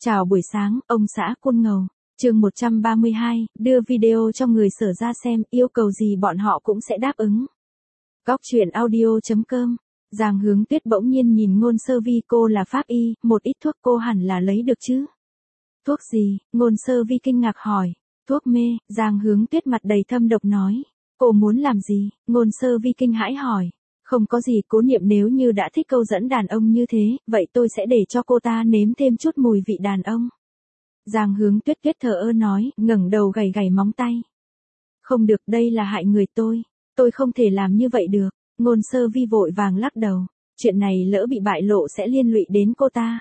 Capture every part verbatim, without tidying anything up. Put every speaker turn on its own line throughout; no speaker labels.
Chào buổi sáng, ông xã Côn Ngầu. Chương một trăm ba mươi hai, đưa video cho người Sở ra xem, yêu cầu gì bọn họ cũng sẽ đáp ứng. Góc truyện audio chấm com. Giang Hướng Tuyết bỗng nhiên nhìn Ngôn Sơ Vi, cô là pháp y, một ít thuốc cô hẳn là lấy được chứ. Thuốc gì? Ngôn Sơ Vi kinh ngạc hỏi. Thuốc mê. Giang Hướng Tuyết mặt đầy thâm độc nói. Cô muốn làm gì? Ngôn Sơ Vi kinh hãi hỏi. Không có gì, Cố Niệm nếu như đã thích câu dẫn đàn ông như thế, vậy tôi sẽ để cho cô ta nếm thêm chút mùi vị đàn ông. Giang Hướng Tuyết kết thờ ơ nói, ngẩng đầu gảy gảy móng tay. Không được, đây là hại người tôi. Tôi không thể làm như vậy được. Ngôn Sơ Vi vội vàng lắc đầu. Chuyện này lỡ bị bại lộ sẽ liên lụy đến cô ta.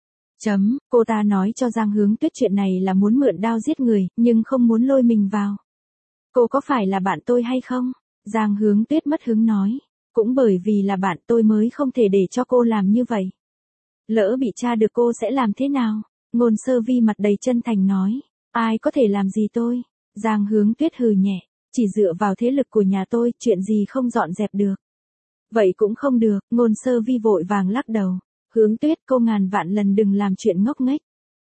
Chấm, cô ta nói cho Giang Hướng Tuyết chuyện này là muốn mượn đao giết người, nhưng không muốn lôi mình vào. Cô có phải là bạn tôi hay không? Giang Hướng Tuyết mất hứng nói. Cũng bởi vì là bạn tôi mới không thể để cho cô làm như vậy. Lỡ bị tra được cô sẽ làm thế nào? Ngôn Sơ Vi mặt đầy chân thành nói. Ai có thể làm gì tôi? Giang Hướng Tuyết hừ nhẹ. Chỉ dựa vào thế lực của nhà tôi, chuyện gì không dọn dẹp được. Vậy cũng không được, Ngôn Sơ Vi vội vàng lắc đầu. Hướng Tuyết, cô ngàn vạn lần đừng làm chuyện ngốc nghếch.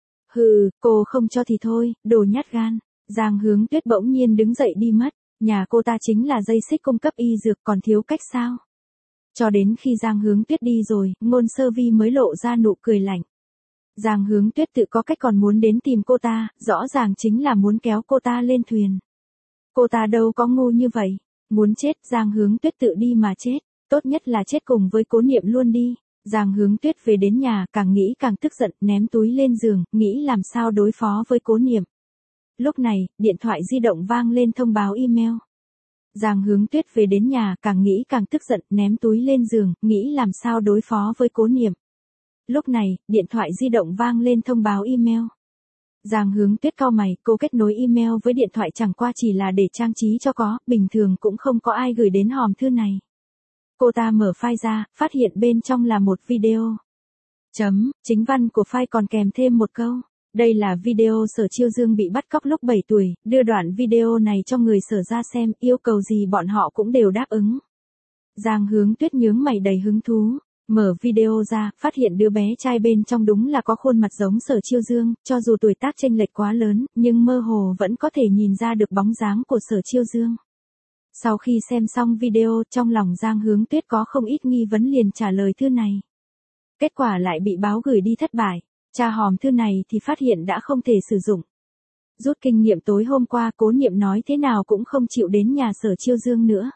Hừ, cô không cho thì thôi, đồ nhát gan. Giang Hướng Tuyết bỗng nhiên đứng dậy đi mất. Nhà cô ta chính là dây xích cung cấp y dược, còn thiếu cách sao? Cho đến khi Giang Hướng Tuyết đi rồi, Ngôn Sơ Vi mới lộ ra nụ cười lạnh. Giang Hướng Tuyết tự có cách còn muốn đến tìm cô ta, rõ ràng chính là muốn kéo cô ta lên thuyền. Cô ta đâu có ngu như vậy. Muốn chết, Giang Hướng Tuyết tự đi mà chết. Tốt nhất là chết cùng với Cố Niệm luôn đi. Giang Hướng Tuyết về đến nhà, càng nghĩ càng tức giận, ném túi lên giường, nghĩ làm sao đối phó với Cố Niệm. Lúc này, điện thoại di động vang lên thông báo email. Giang Hướng Tuyết về đến nhà, càng nghĩ càng tức giận, ném túi lên giường, nghĩ làm sao đối phó với Cố Niệm. Lúc này, điện thoại di động vang lên thông báo email. Giang Hướng Tuyết cau mày, cô kết nối email với điện thoại chẳng qua chỉ là để trang trí cho có, bình thường cũng không có ai gửi đến hòm thư này. Cô ta mở file ra, phát hiện bên trong là một video. Chấm, chính văn của file còn kèm thêm một câu. Đây là video Sở Chiêu Dương bị bắt cóc lúc bảy tuổi, đưa đoạn video này cho người Sở ra xem, yêu cầu gì bọn họ cũng đều đáp ứng. Giang Hướng Tuyết nhướng mày đầy hứng thú, mở video ra, phát hiện đứa bé trai bên trong đúng là có khuôn mặt giống Sở Chiêu Dương, cho dù tuổi tác chênh lệch quá lớn, nhưng mơ hồ vẫn có thể nhìn ra được bóng dáng của Sở Chiêu Dương. Sau khi xem xong video, trong lòng Giang Hướng Tuyết có không ít nghi vấn liền trả lời thư này. Kết quả lại bị báo gửi đi thất bại. Tra hòm thư này thì phát hiện đã không thể sử dụng. Rút kinh nghiệm tối hôm qua, Cố Niệm nói thế nào cũng không chịu đến nhà Sở Chiêu Dương nữa.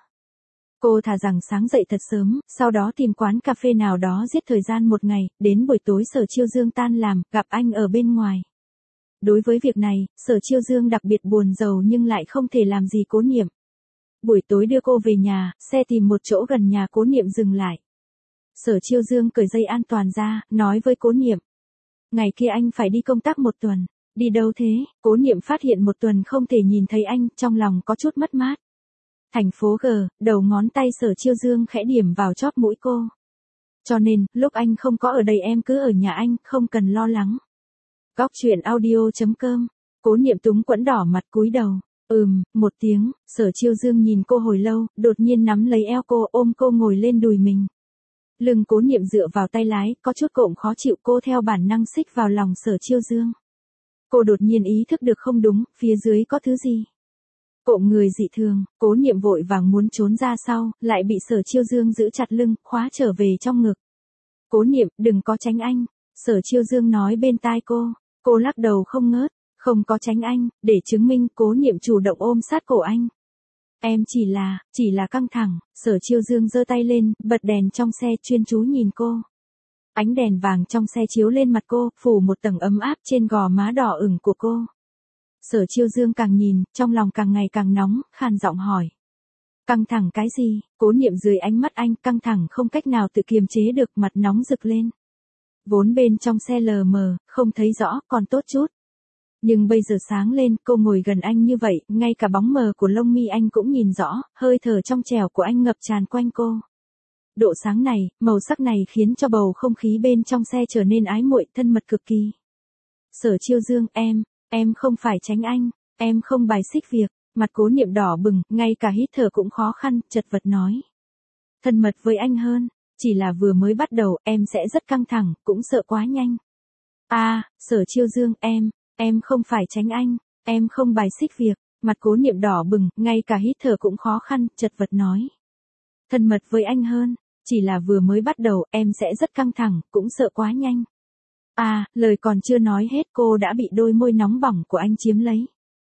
Cô thà rằng sáng dậy thật sớm, sau đó tìm quán cà phê nào đó giết thời gian một ngày, đến buổi tối Sở Chiêu Dương tan làm, gặp anh ở bên ngoài. Đối với việc này, Sở Chiêu Dương đặc biệt buồn rầu nhưng lại không thể làm gì Cố Niệm. Buổi tối đưa cô về nhà, xe tìm một chỗ gần nhà Cố Niệm dừng lại. Sở Chiêu Dương cởi dây an toàn ra, nói với Cố Niệm. Ngày kia anh phải đi công tác một tuần. Đi đâu thế? Cố Niệm phát hiện một tuần không thể nhìn thấy anh, trong lòng có chút mất mát. Thành phố G, đầu ngón tay Sở Chiêu Dương khẽ điểm vào chóp mũi cô. Cho nên, lúc anh không có ở đây em cứ ở nhà anh, không cần lo lắng. Góc truyện audio chấm com. Cố Niệm túng quẫn đỏ mặt cúi đầu. Ừm, một tiếng, Sở Chiêu Dương nhìn cô hồi lâu, đột nhiên nắm lấy eo cô, ôm cô ngồi lên đùi mình. Lưng Cố Niệm dựa vào tay lái, có chút cộm khó chịu, cô theo bản năng xích vào lòng Sở Chiêu Dương. Cô đột nhiên ý thức được không đúng, phía dưới có thứ gì. Cộm người dị thường, Cố Niệm vội vàng muốn trốn ra sau, lại bị Sở Chiêu Dương giữ chặt lưng, khóa trở về trong ngực. Cố Niệm, đừng có tránh anh. Sở Chiêu Dương nói bên tai cô. Cô lắc đầu không ngớt, không có tránh anh, để chứng minh, Cố Niệm chủ động ôm sát cổ anh. Em chỉ là, chỉ là căng thẳng. Sở Chiêu Dương giơ tay lên, bật đèn trong xe, chuyên chú nhìn cô. Ánh đèn vàng trong xe chiếu lên mặt cô, phủ một tầng ấm áp trên gò má đỏ ửng của cô. Sở Chiêu Dương càng nhìn, trong lòng càng ngày càng nóng, khàn giọng hỏi. Căng thẳng cái gì? Cố Niệm dưới ánh mắt anh, căng thẳng không cách nào tự kiềm chế được, mặt nóng rực lên. Vốn bên trong xe lờ mờ, không thấy rõ, còn tốt chút. Nhưng bây giờ sáng lên, cô ngồi gần anh như vậy, ngay cả bóng mờ của lông mi anh cũng nhìn rõ, hơi thở trong trẻo của anh ngập tràn quanh cô. Độ sáng này, màu sắc này khiến cho bầu không khí bên trong xe trở nên ái muội, thân mật cực kỳ. Sở Chiêu Dương, em, em không phải tránh anh, em không bài xích việc. Mặt Cố Niệm đỏ bừng, ngay cả hít thở cũng khó khăn, chật vật nói. Thân mật với anh hơn, chỉ là vừa mới bắt đầu, em sẽ rất căng thẳng, cũng sợ quá nhanh. À, Sở Chiêu Dương, em, em không phải tránh anh, em không bài xích việc, mặt Cố Niệm đỏ bừng, ngay cả hít thở cũng khó khăn, chật vật nói. Thân mật với anh hơn, chỉ là vừa mới bắt đầu, em sẽ rất căng thẳng, cũng sợ quá nhanh. À, lời còn chưa nói hết cô đã bị đôi môi nóng bỏng của anh chiếm lấy.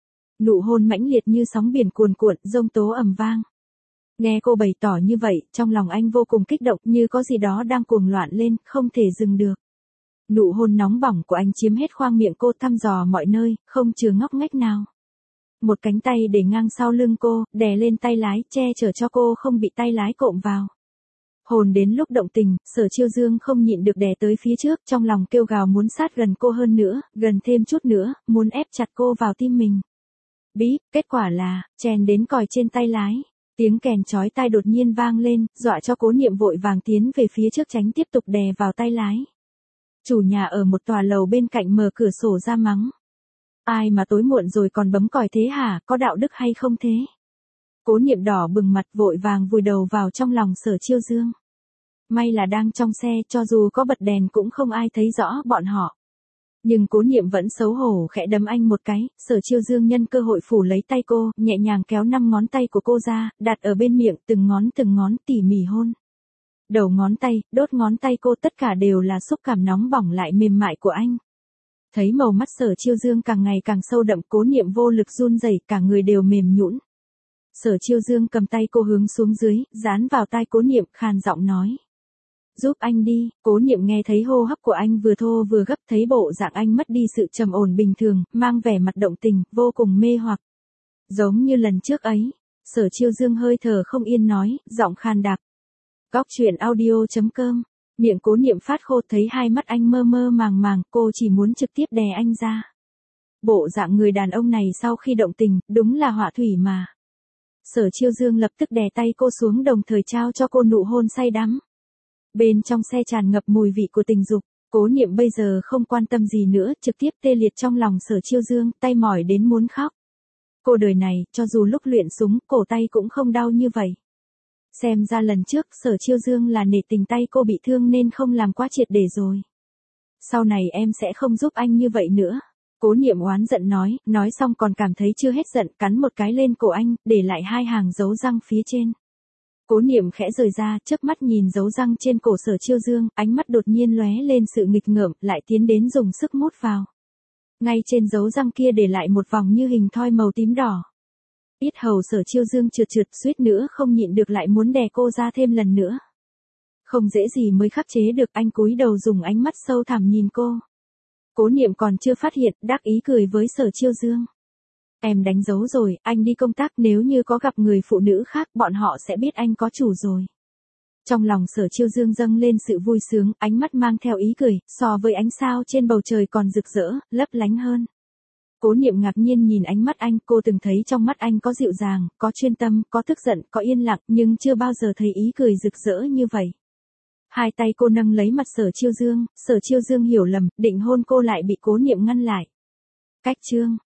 Nụ hôn mãnh liệt như sóng biển cuồn cuộn, dông tố ầm vang. Nghe cô bày tỏ như vậy, trong lòng anh vô cùng kích động như có gì đó đang cuồng loạn lên, không thể dừng được. Nụ hôn nóng bỏng của anh chiếm hết khoang miệng cô, thăm dò mọi nơi, không chừa ngóc ngách nào. Một cánh tay để ngang sau lưng cô, đè lên tay lái, che chở cho cô không bị tay lái cộm vào. Hồn đến lúc động tình, Sở Chiêu Dương không nhịn được đè tới phía trước, trong lòng kêu gào muốn sát gần cô hơn nữa, gần thêm chút nữa, muốn ép chặt cô vào tim mình. Bí, kết quả là, chèn đến còi trên tay lái. Tiếng kèn chói tai đột nhiên vang lên, dọa cho Cố Niệm vội vàng tiến về phía trước tránh tiếp tục đè vào tay lái. Chủ nhà ở một tòa lầu bên cạnh mở cửa sổ ra mắng. Ai mà tối muộn rồi còn bấm còi thế hả, có đạo đức hay không thế? Cố Niệm đỏ bừng mặt vội vàng vùi đầu vào trong lòng Sở Chiêu Dương. May là đang trong xe, cho dù có bật đèn cũng không ai thấy rõ bọn họ. Nhưng Cố Niệm vẫn xấu hổ khẽ đấm anh một cái, Sở Chiêu Dương nhân cơ hội phủ lấy tay cô, nhẹ nhàng kéo năm ngón tay của cô ra, đặt ở bên miệng, từng ngón từng ngón tỉ mỉ hôn. Đầu ngón tay, đốt ngón tay cô tất cả đều là xúc cảm nóng bỏng lại mềm mại của anh. Thấy màu mắt Sở Chiêu Dương càng ngày càng sâu đậm, Cố Niệm vô lực run rẩy, cả người đều mềm nhũn. Sở Chiêu Dương cầm tay cô hướng xuống dưới, dán vào tai Cố Niệm, khàn giọng nói. Giúp anh đi. Cố Niệm nghe thấy hô hấp của anh vừa thô vừa gấp, thấy bộ dạng anh mất đi sự trầm ổn bình thường, mang vẻ mặt động tình, vô cùng mê hoặc. Giống như lần trước ấy, Sở Chiêu Dương hơi thở không yên nói, giọng khàn đặc. Góc truyện audio chấm com, miệng Cố Niệm phát khô, thấy hai mắt anh mơ mơ màng màng, cô chỉ muốn trực tiếp đè anh ra. Bộ dạng người đàn ông này sau khi động tình, đúng là họa thủy mà. Sở Chiêu Dương lập tức đè tay cô xuống, đồng thời trao cho cô nụ hôn say đắm. Bên trong xe tràn ngập mùi vị của tình dục, Cố Niệm bây giờ không quan tâm gì nữa, trực tiếp tê liệt trong lòng Sở Chiêu Dương, tay mỏi đến muốn khóc. Cô đời này, cho dù lúc luyện súng, cổ tay cũng không đau như vậy. Xem ra lần trước, Sở Chiêu Dương là nể tình tay cô bị thương nên không làm quá triệt để rồi. Sau này em sẽ không giúp anh như vậy nữa. Cố Niệm oán giận nói, nói xong còn cảm thấy chưa hết giận, cắn một cái lên cổ anh, để lại hai hàng dấu răng phía trên. Cố Niệm khẽ rời ra, chớp mắt nhìn dấu răng trên cổ Sở Chiêu Dương, ánh mắt đột nhiên lóe lên sự nghịch ngợm, lại tiến đến dùng sức mút vào. Ngay trên dấu răng kia để lại một vòng như hình thoi màu tím đỏ. Yết hầu Sở Chiêu Dương trượt trượt, suýt nữa không nhịn được lại muốn đè cô ra thêm lần nữa. Không dễ gì mới khắc chế được, anh cúi đầu dùng ánh mắt sâu thẳm nhìn cô. Cố Niệm còn chưa phát hiện, đắc ý cười với Sở Chiêu Dương. Em đánh dấu rồi, anh đi công tác, nếu như có gặp người phụ nữ khác, bọn họ sẽ biết anh có chủ rồi. Trong lòng Sở Chiêu Dương dâng lên sự vui sướng, ánh mắt mang theo ý cười, so với ánh sao trên bầu trời còn rực rỡ, lấp lánh hơn. Cố Niệm ngạc nhiên nhìn ánh mắt anh, cô từng thấy trong mắt anh có dịu dàng, có chuyên tâm, có tức giận, có yên lặng, nhưng chưa bao giờ thấy ý cười rực rỡ như vậy. Hai tay cô nâng lấy mặt Sở Chiêu Dương, Sở Chiêu Dương hiểu lầm, định hôn cô lại bị Cố Niệm ngăn lại. Cách chương